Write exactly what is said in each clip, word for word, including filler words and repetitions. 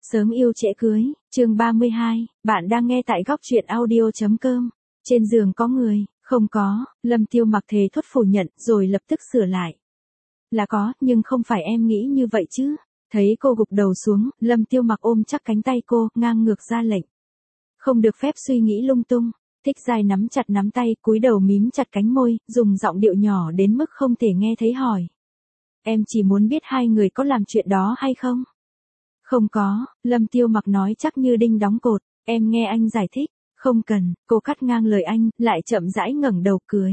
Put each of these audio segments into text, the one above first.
Sớm yêu trễ cưới, chương ba mươi hai, bạn đang nghe tại góc truyện audio.com. Trên giường có người, không có, Lâm Tiêu Mặc thề thốt phủ nhận rồi lập tức sửa lại. Là có, nhưng không phải em nghĩ như vậy chứ. Thấy cô gục đầu xuống, Lâm Tiêu Mặc ôm chắc cánh tay cô, ngang ngược ra lệnh. Không được phép suy nghĩ lung tung. Thích Giai nắm chặt nắm tay, cúi đầu mím chặt cánh môi, dùng giọng điệu nhỏ đến mức không thể nghe thấy hỏi. Em chỉ muốn biết hai người có làm chuyện đó hay không? Không có, Lâm Tiêu Mặc nói chắc như đinh đóng cột, em nghe anh giải thích, không cần, cô cắt ngang lời anh, lại chậm rãi ngẩng đầu cười.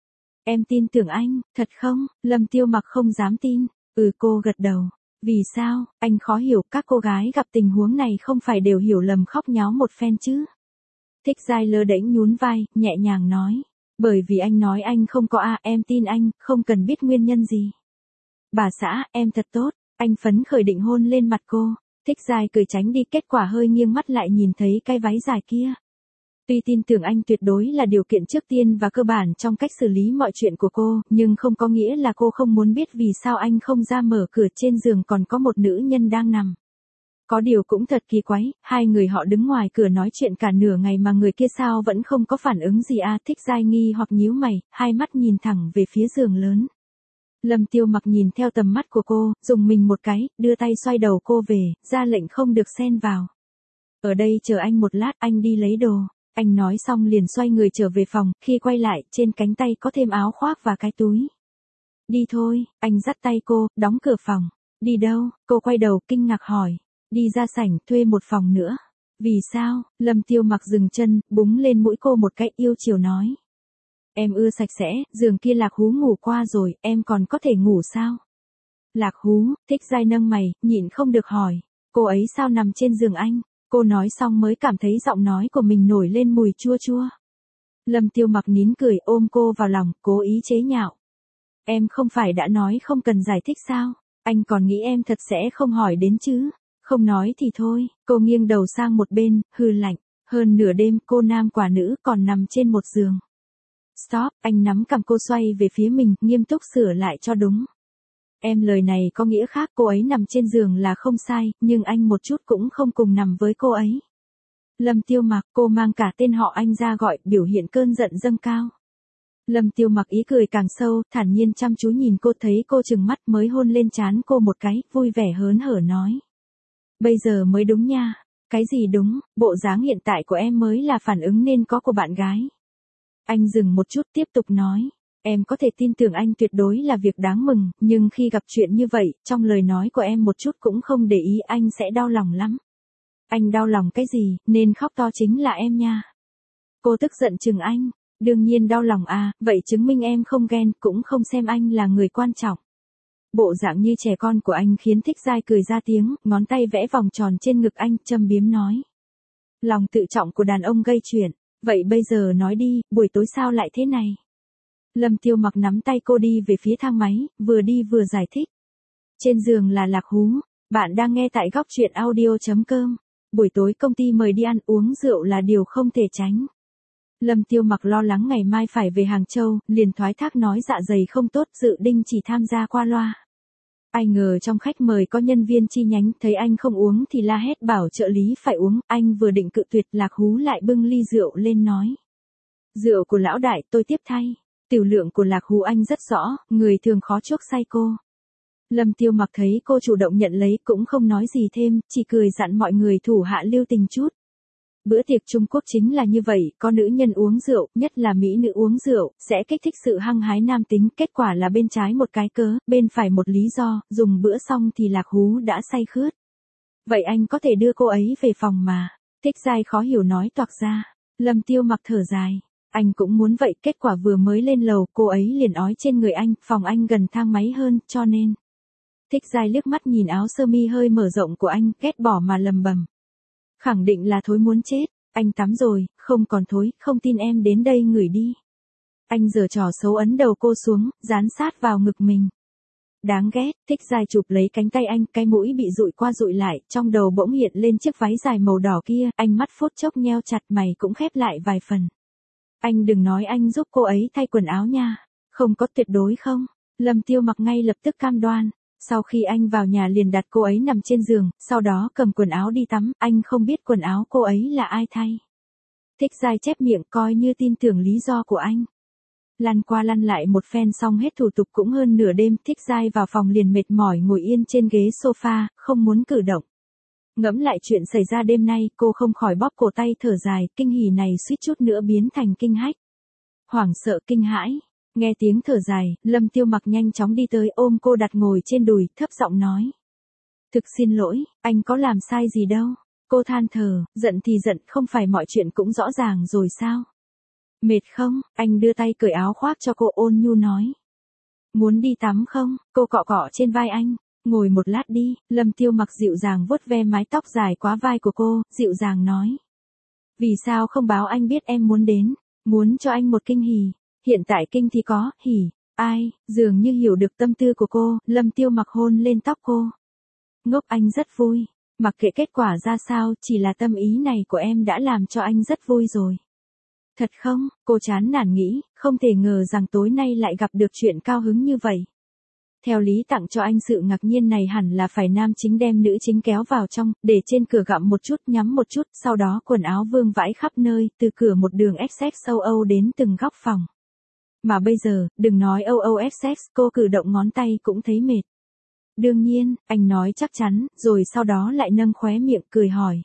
Em tin tưởng anh, thật không? Lâm Tiêu Mặc không dám tin, ừ cô gật đầu. Vì sao, anh khó hiểu, các cô gái gặp tình huống này không phải đều hiểu lầm khóc nháo một phen chứ? Thích Giai lơ đễnh nhún vai, nhẹ nhàng nói. Bởi vì anh nói anh không có à, em tin anh, không cần biết nguyên nhân gì. Bà xã, em thật tốt, anh phấn khởi định hôn lên mặt cô. Thích Giai cười tránh đi, kết quả hơi nghiêng mắt lại nhìn thấy cái váy dài kia. Tuy tin tưởng anh tuyệt đối là điều kiện trước tiên và cơ bản trong cách xử lý mọi chuyện của cô, nhưng không có nghĩa là cô không muốn biết vì sao anh không ra mở cửa, trên giường còn có một nữ nhân đang nằm. Có điều cũng thật kỳ quái, hai người họ đứng ngoài cửa nói chuyện cả nửa ngày mà người kia sao vẫn không có phản ứng gì à? Thích Giai nghi hoặc nhíu mày, hai mắt nhìn thẳng về phía giường lớn. Lâm Tiêu Mặc nhìn theo tầm mắt của cô, dùng mình một cái, đưa tay xoay đầu cô về, ra lệnh không được xen vào. Ở đây chờ anh một lát, anh đi lấy đồ. Anh nói xong liền xoay người trở về phòng, khi quay lại, trên cánh tay có thêm áo khoác và cái túi. Đi thôi, anh dắt tay cô, đóng cửa phòng. Đi đâu? Cô quay đầu, kinh ngạc hỏi. Đi ra sảnh, thuê một phòng nữa. Vì sao? Lâm Tiêu Mặc dừng chân, búng lên mũi cô một cái, yêu chiều nói. Em ưa sạch sẽ, giường kia Lạc Hú ngủ qua rồi, em còn có thể ngủ sao? Lạc Hú, Thích Giai nâng mày, nhịn không được hỏi. Cô ấy sao nằm trên giường anh? Cô nói xong mới cảm thấy giọng nói của mình nổi lên mùi chua chua. Lâm Tiêu Mặc nín cười, ôm cô vào lòng, cố ý chế nhạo. Em không phải đã nói không cần giải thích sao? Anh còn nghĩ em thật sẽ không hỏi đến chứ? Không nói thì thôi. Cô nghiêng đầu sang một bên, hừ lạnh. Hơn nửa đêm, cô nam quả nữ còn nằm trên một giường. Stop, anh nắm cằm cô xoay về phía mình, nghiêm túc sửa lại cho đúng. Em lời này có nghĩa khác, cô ấy nằm trên giường là không sai, nhưng anh một chút cũng không cùng nằm với cô ấy. Lâm Tiêu Mặc, cô mang cả tên họ anh ra gọi, biểu hiện cơn giận dâng cao. Lâm Tiêu Mặc ý cười càng sâu, thản nhiên chăm chú nhìn cô, thấy cô trừng mắt mới hôn lên trán cô một cái, vui vẻ hớn hở nói. Bây giờ mới đúng nha. Cái gì đúng, bộ dáng hiện tại của em mới là phản ứng nên có của bạn gái. Anh dừng một chút tiếp tục nói. Em có thể tin tưởng anh tuyệt đối là việc đáng mừng, nhưng khi gặp chuyện như vậy, trong lời nói của em một chút cũng không để ý, anh sẽ đau lòng lắm. Anh đau lòng cái gì, nên khóc to chính là em nha. Cô tức giận chừng anh. Đương nhiên đau lòng à, vậy chứng minh em không ghen, cũng không xem anh là người quan trọng. Bộ dạng như trẻ con của anh khiến Thích Giai cười ra tiếng, ngón tay vẽ vòng tròn trên ngực anh, châm biếm nói. Lòng tự trọng của đàn ông gây chuyện, vậy bây giờ nói đi, buổi tối sao lại thế này? Lâm Tiêu Mặc nắm tay cô đi về phía thang máy, vừa đi vừa giải thích. Trên giường là Lạc Hú, bạn đang nghe tại góc truyện audio.com. Buổi tối công ty mời đi ăn uống rượu là điều không thể tránh. Lâm Tiêu Mặc lo lắng ngày mai phải về Hàng Châu, liền thoái thác nói dạ dày không tốt, dự định chỉ tham gia qua loa. Ai ngờ trong khách mời có nhân viên chi nhánh, thấy anh không uống thì la hét bảo trợ lý phải uống, anh vừa định cự tuyệt, Lạc Hú lại bưng ly rượu lên nói. Rượu của lão đại tôi tiếp thay. Tiểu lượng của Lạc Hú anh rất rõ, người thường khó chuốc say cô. Lâm Tiêu Mặc thấy cô chủ động nhận lấy cũng không nói gì thêm, chỉ cười dặn mọi người thủ hạ lưu tình chút. Bữa tiệc Trung Quốc chính là như vậy, có nữ nhân uống rượu, nhất là mỹ nữ uống rượu, sẽ kích thích sự hăng hái nam tính, kết quả là bên trái một cái cớ, bên phải một lý do, dùng bữa xong thì Lạc Hú đã say khướt. Vậy anh có thể đưa cô ấy về phòng mà. Thích Giai khó hiểu nói toạc ra. Lâm Tiêu Mặc thở dài. Anh cũng muốn vậy, kết quả vừa mới lên lầu, cô ấy liền ói trên người anh, phòng anh gần thang máy hơn, cho nên. Thích Giai liếc mắt nhìn áo sơ mi hơi mở rộng của anh, ghét bỏ mà lầm bầm. Khẳng định là thối muốn chết, anh tắm rồi, không còn thối, không tin em đến đây ngửi đi. Anh giở trò xấu ấn đầu cô xuống, dán sát vào ngực mình. Đáng ghét, Thích Giai chụp lấy cánh tay anh, cái mũi bị dụi qua dụi lại, trong đầu bỗng hiện lên chiếc váy dài màu đỏ kia, anh mắt phút chốc nheo chặt, mày cũng khép lại vài phần. Anh đừng nói anh giúp cô ấy thay quần áo nha. Không có, tuyệt đối không. Lâm Tiêu Mặc ngay lập tức cam đoan. Sau khi anh vào nhà liền đặt cô ấy nằm trên giường, sau đó cầm quần áo đi tắm, anh không biết quần áo cô ấy là ai thay. Thích Giai chép miệng coi như tin tưởng lý do của anh. Lăn qua lăn lại một phen xong hết thủ tục cũng hơn nửa đêm, Thích Giai vào phòng liền mệt mỏi ngồi yên trên ghế sofa, không muốn cử động. Ngẫm lại chuyện xảy ra đêm nay, cô không khỏi bóp cổ tay thở dài, kinh hỉ này suýt chút nữa biến thành kinh hách. Hoảng sợ kinh hãi, nghe tiếng thở dài, Lâm Tiêu Mặc nhanh chóng đi tới ôm cô đặt ngồi trên đùi, thấp giọng nói. Thực xin lỗi, anh có làm sai gì đâu. Cô than thở, giận thì giận, không phải mọi chuyện cũng rõ ràng rồi sao? Mệt không? Anh đưa tay cởi áo khoác cho cô, ôn nhu nói. Muốn đi tắm không? Cô cọ cọ trên vai anh. Ngồi một lát đi. Lâm Tiêu Mặc dịu dàng vuốt ve mái tóc dài quá vai của cô, dịu dàng nói. Vì sao không báo anh biết em muốn đến? Muốn cho anh một kinh hỉ. Hiện tại kinh thì có, hỉ. Ai? Dường như hiểu được tâm tư của cô, Lâm Tiêu Mặc hôn lên tóc cô. Ngốc, anh rất vui. Mặc kệ kết quả ra sao, chỉ là tâm ý này của em đã làm cho anh rất vui rồi. Thật không? Cô chán nản nghĩ, không thể ngờ rằng tối nay lại gặp được chuyện cao hứng như vậy. Theo lý tặng cho anh sự ngạc nhiên này hẳn là phải nam chính đem nữ chính kéo vào trong, để trên cửa gặm một chút, nhắm một chút, sau đó quần áo vương vãi khắp nơi, từ cửa một đường ép xếch âu âu đến từng góc phòng. Mà bây giờ, đừng nói âu âu ép xếch, cô cử động ngón tay cũng thấy mệt. Đương nhiên, anh nói chắc chắn, rồi sau đó lại nâng khóe miệng cười hỏi.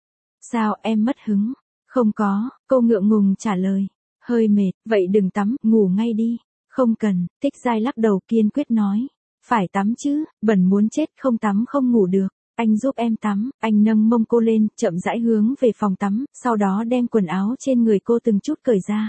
Sao em mất hứng? Không có, cô ngượng ngùng trả lời. Hơi mệt, vậy đừng tắm, ngủ ngay đi. Không cần, Thích Giai lắc đầu kiên quyết nói. Phải tắm chứ, bẩn muốn chết, không tắm không ngủ được. Anh giúp em tắm, anh nâng mông cô lên, chậm rãi hướng về phòng tắm, sau đó đem quần áo trên người cô từng chút cởi ra.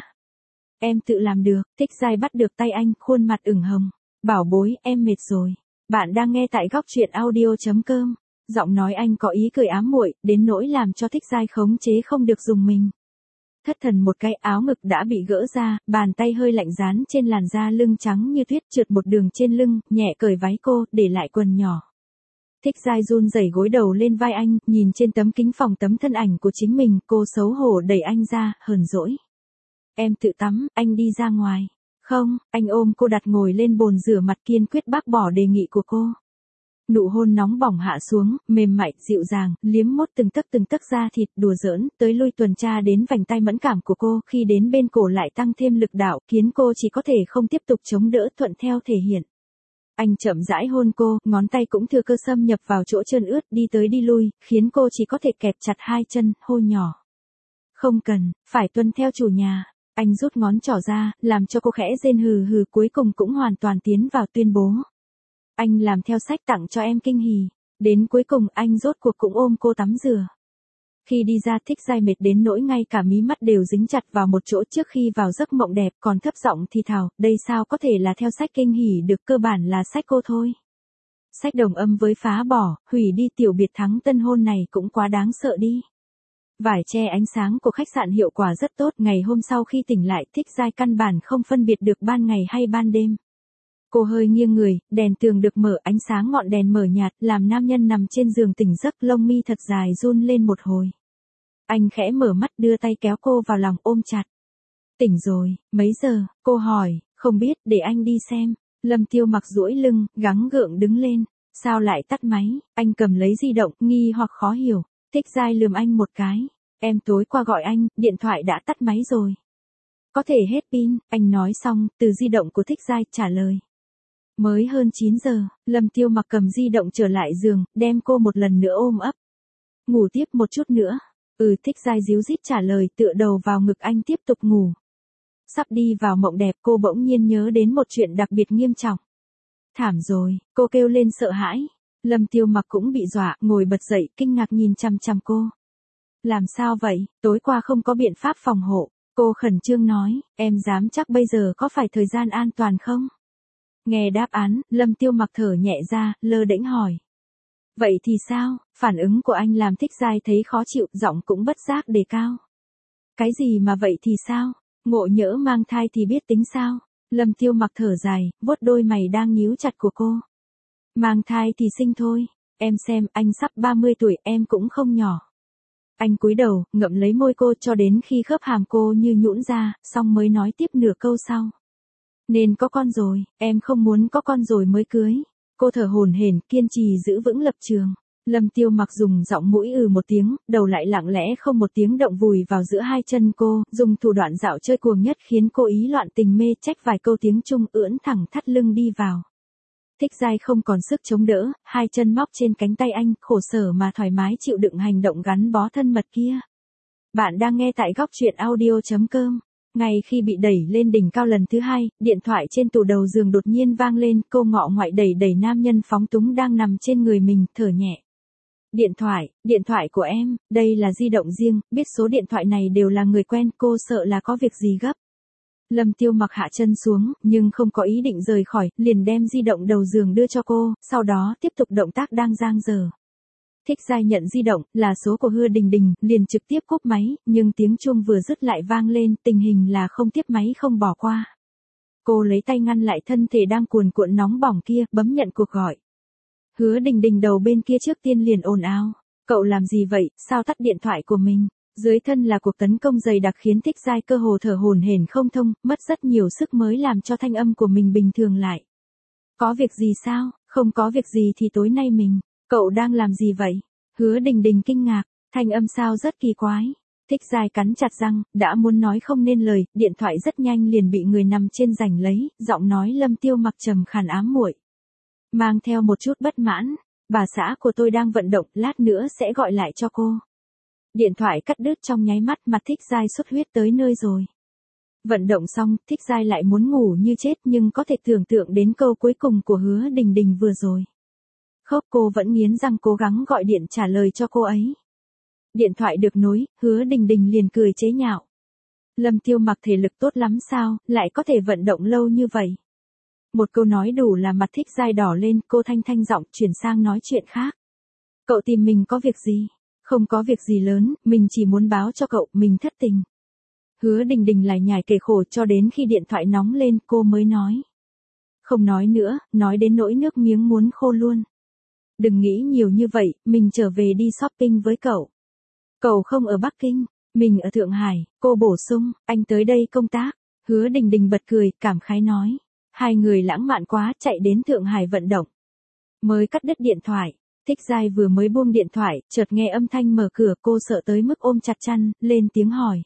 Em tự làm được, Thích Giai bắt được tay anh, khuôn mặt ửng hồng. Bảo bối, em mệt rồi. Bạn đang nghe tại góc truyện audio chấm com. Giọng nói anh có ý cười ám muội, đến nỗi làm cho Thích Giai khống chế không được dùng mình. Thất thần một cái, áo ngực đã bị gỡ ra, bàn tay hơi lạnh dán trên làn da lưng trắng như tuyết, trượt một đường trên lưng, nhẹ cởi váy cô, để lại quần nhỏ. Thích Giai run rẩy gối đầu lên vai anh, nhìn trên tấm kính phòng tấm thân ảnh của chính mình, cô xấu hổ đẩy anh ra, hờn dỗi. Em tự tắm, anh đi ra ngoài. Không, anh ôm cô đặt ngồi lên bồn rửa mặt, kiên quyết bác bỏ đề nghị của cô. Nụ hôn nóng bỏng hạ xuống, mềm mại, dịu dàng, liếm mốt từng tấc từng tấc da thịt, đùa giỡn, tới lui tuần tra đến vành tay mẫn cảm của cô, khi đến bên cổ lại tăng thêm lực đạo, khiến cô chỉ có thể không tiếp tục chống đỡ, thuận theo thể hiện. Anh chậm rãi hôn cô, ngón tay cũng thừa cơ xâm nhập vào chỗ trơn ướt, đi tới đi lui, khiến cô chỉ có thể kẹp chặt hai chân, hô nhỏ. Không cần, phải tuân theo chủ nhà. Anh rút ngón trỏ ra, làm cho cô khẽ rên hừ hừ, cuối cùng cũng hoàn toàn tiến vào tuyên bố. Anh làm theo sách tặng cho em kinh hỉ. Đến cuối cùng anh rốt cuộc cũng ôm cô tắm rửa. Khi đi ra, Thích Giai mệt đến nỗi ngay cả mí mắt đều dính chặt vào một chỗ trước khi vào giấc mộng đẹp, còn thấp giọng thì thào, đây sao có thể là theo sách kinh hỉ được, cơ bản là sách cô thôi. Sách đồng âm với phá bỏ, hủy đi tiểu biệt thắng tân hôn này cũng quá đáng sợ đi. Vải che ánh sáng của khách sạn hiệu quả rất tốt, ngày hôm sau khi tỉnh lại, Thích Giai căn bản không phân biệt được ban ngày hay ban đêm. Cô hơi nghiêng người, đèn tường được mở, ánh sáng ngọn đèn mở nhạt, làm nam nhân nằm trên giường tỉnh giấc, lông mi thật dài run lên một hồi. Anh khẽ mở mắt, đưa tay kéo cô vào lòng, ôm chặt. Tỉnh rồi, mấy giờ? Cô hỏi. Không biết, để anh đi xem. Lâm Tiêu Mặc duỗi lưng, gắng gượng đứng lên. Sao lại tắt máy? Anh cầm lấy di động, nghi hoặc khó hiểu. Thích Giai lườm anh một cái. Em tối qua gọi anh, điện thoại đã tắt máy rồi. Có thể hết pin, anh nói xong, từ di động của Thích Giai trả lời. Mới hơn chín giờ, Lâm Tiêu Mặc cầm di động trở lại giường, đem cô một lần nữa ôm ấp. Ngủ tiếp một chút nữa. Ừ, Thích Giai díu dít trả lời, tựa đầu vào ngực anh tiếp tục ngủ. Sắp đi vào mộng đẹp, cô bỗng nhiên nhớ đến một chuyện đặc biệt nghiêm trọng. Thảm rồi, cô kêu lên sợ hãi. Lâm Tiêu Mặc cũng bị dọa, ngồi bật dậy, kinh ngạc nhìn chằm chằm cô. Làm sao vậy, tối qua không có biện pháp phòng hộ. Cô khẩn trương nói, em dám chắc bây giờ có phải thời gian an toàn không? Nghe đáp án, Lâm Tiêu Mặc thở nhẹ ra, lơ đễnh hỏi. Vậy thì sao? Phản ứng của anh làm Thích Giai thấy khó chịu, giọng cũng bất giác đề cao. Cái gì mà vậy thì sao? Ngộ nhỡ mang thai thì biết tính sao? Lâm Tiêu Mặc thở dài, vuốt đôi mày đang nhíu chặt của cô. Mang thai thì sinh thôi. Em xem, anh sắp ba mươi tuổi, em cũng không nhỏ. Anh cúi đầu, ngậm lấy môi cô cho đến khi khớp hàm cô như nhũn ra, xong mới nói tiếp nửa câu sau. Nên có con rồi, em không muốn có con rồi mới cưới. Cô thở hổn hển, kiên trì giữ vững lập trường. Lâm Tiêu Mặc dùng giọng mũi ừ một tiếng, đầu lại lặng lẽ không một tiếng động vùi vào giữa hai chân cô, dùng thủ đoạn dạo chơi cuồng nhất khiến cô ý loạn tình mê, trách vài câu tiếng Trung ưỡn thẳng thắt lưng đi vào. Thích Giai không còn sức chống đỡ, hai chân móc trên cánh tay anh, khổ sở mà thoải mái chịu đựng hành động gắn bó thân mật kia. Bạn đang nghe tại góc truyện audio chấm com. Ngay khi bị đẩy lên đỉnh cao lần thứ hai, điện thoại trên tủ đầu giường đột nhiên vang lên, cô ngọ ngoại đẩy đẩy nam nhân phóng túng đang nằm trên người mình, thở nhẹ. Điện thoại, điện thoại của em, đây là di động riêng, biết số điện thoại này đều là người quen, cô sợ là có việc gì gấp. Lâm Tiêu Mặc hạ chân xuống, nhưng không có ý định rời khỏi, liền đem di động đầu giường đưa cho cô, sau đó tiếp tục động tác đang dang dở. Thích Giai nhận di động, là số của Hứa Đình Đình, liền trực tiếp cúp máy, nhưng tiếng chuông vừa dứt lại vang lên, tình hình là không tiếp máy không bỏ qua. Cô lấy tay ngăn lại thân thể đang cuồn cuộn nóng bỏng kia, bấm nhận cuộc gọi. Hứa Đình Đình đầu bên kia trước tiên liền ồn ào. Cậu làm gì vậy, sao tắt điện thoại của mình? Dưới thân là cuộc tấn công dày đặc khiến Thích Giai cơ hồ thở hổn hển không thông, mất rất nhiều sức mới làm cho thanh âm của mình bình thường lại. Có việc gì sao? Không có việc gì thì tối nay mình. Cậu đang làm gì vậy? Hứa Đình Đình kinh ngạc, thanh âm sao rất kỳ quái. Thích Giai cắn chặt răng, đã muốn nói không nên lời, điện thoại rất nhanh liền bị người nằm trên giành lấy, giọng nói Lâm Tiêu Mặc trầm khàn ám muội, mang theo một chút bất mãn. Bà xã của tôi đang vận động, lát nữa sẽ gọi lại cho cô. Điện thoại cắt đứt trong nháy mắt, mặt Thích Giai xuất huyết tới nơi rồi. Vận động xong, Thích Giai lại muốn ngủ như chết, nhưng có thể tưởng tượng đến câu cuối cùng của Hứa Đình Đình vừa rồi. Khóc, cô vẫn nghiến răng cố gắng gọi điện trả lời cho cô ấy. Điện thoại được nối, Hứa Đình Đình liền cười chế nhạo. Lâm Tiêu Mặc thể lực tốt lắm sao, lại có thể vận động lâu như vậy. Một câu nói đủ là mặt Thích Giai đỏ lên, cô thanh thanh giọng chuyển sang nói chuyện khác. Cậu tìm mình có việc gì? Không có việc gì lớn, mình chỉ muốn báo cho cậu, mình thất tình. Hứa Đình Đình lại nhải kể khổ cho đến khi điện thoại nóng lên cô mới nói. Không nói nữa, nói đến nỗi nước miếng muốn khô luôn. Đừng nghĩ nhiều như vậy, mình trở về đi shopping với cậu. Cậu không ở Bắc Kinh, mình ở Thượng Hải, cô bổ sung, anh tới đây công tác. Hứa Đình Đình bật cười, cảm khái nói. Hai người lãng mạn quá, chạy đến Thượng Hải vận động. Mới cắt đứt điện thoại, Thích Giai vừa mới buông điện thoại, chợt nghe âm thanh mở cửa, cô sợ tới mức ôm chặt chăn, lên tiếng hỏi.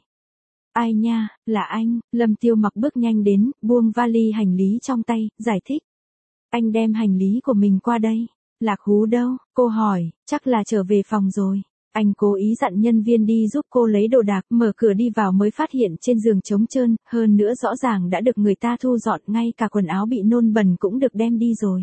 Ai nha, là anh. Lâm Tiêu Mặc bước nhanh đến, buông vali hành lý trong tay, giải thích. Anh đem hành lý của mình qua đây. Lạc Hú đâu? Cô hỏi, chắc là trở về phòng rồi. Anh cố ý dặn nhân viên đi giúp cô lấy đồ đạc, mở cửa đi vào mới phát hiện trên giường trống trơn, hơn nữa rõ ràng đã được người ta thu dọn, ngay cả quần áo bị nôn bẩn cũng được đem đi rồi.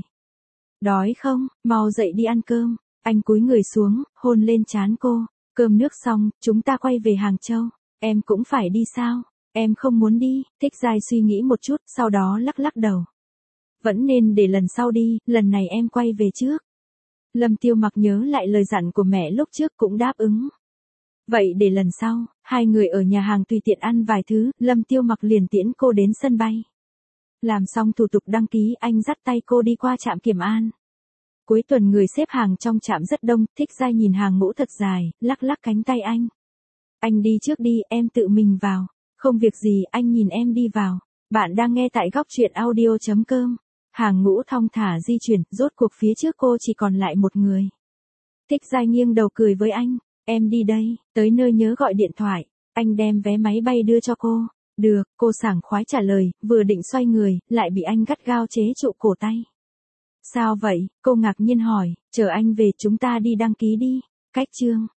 Đói không? Mau dậy đi ăn cơm. Anh cúi người xuống, hôn lên trán cô. Cơm nước xong, chúng ta quay về Hàng Châu. Em cũng phải đi sao? Em không muốn đi. Thích Giai suy nghĩ một chút, sau đó lắc lắc đầu. Vẫn nên để lần sau đi, lần này em quay về trước. Lâm Tiêu Mặc nhớ lại lời dặn của mẹ lúc trước cũng đáp ứng. Vậy để lần sau, hai người ở nhà hàng tùy tiện ăn vài thứ, Lâm Tiêu Mặc liền tiễn cô đến sân bay. Làm xong thủ tục đăng ký, anh dắt tay cô đi qua trạm kiểm an. Cuối tuần người xếp hàng trong trạm rất đông, Thích Giai nhìn hàng ngũ thật dài, lắc lắc cánh tay anh. Anh đi trước đi, em tự mình vào. Không việc gì, anh nhìn em đi vào. Bạn đang nghe tại góc truyện audio chấm com. Hàng ngũ thong thả di chuyển, rốt cuộc phía trước cô chỉ còn lại một người. Thích Giai nghiêng đầu cười với anh. Em đi đây, tới nơi nhớ gọi điện thoại. Anh đem vé máy bay đưa cho cô. Được, cô sảng khoái trả lời, vừa định xoay người, lại bị anh gắt gao chế trụ cổ tay. Sao vậy? Cô ngạc nhiên hỏi, chờ anh về chúng ta đi đăng ký đi. Cách chương.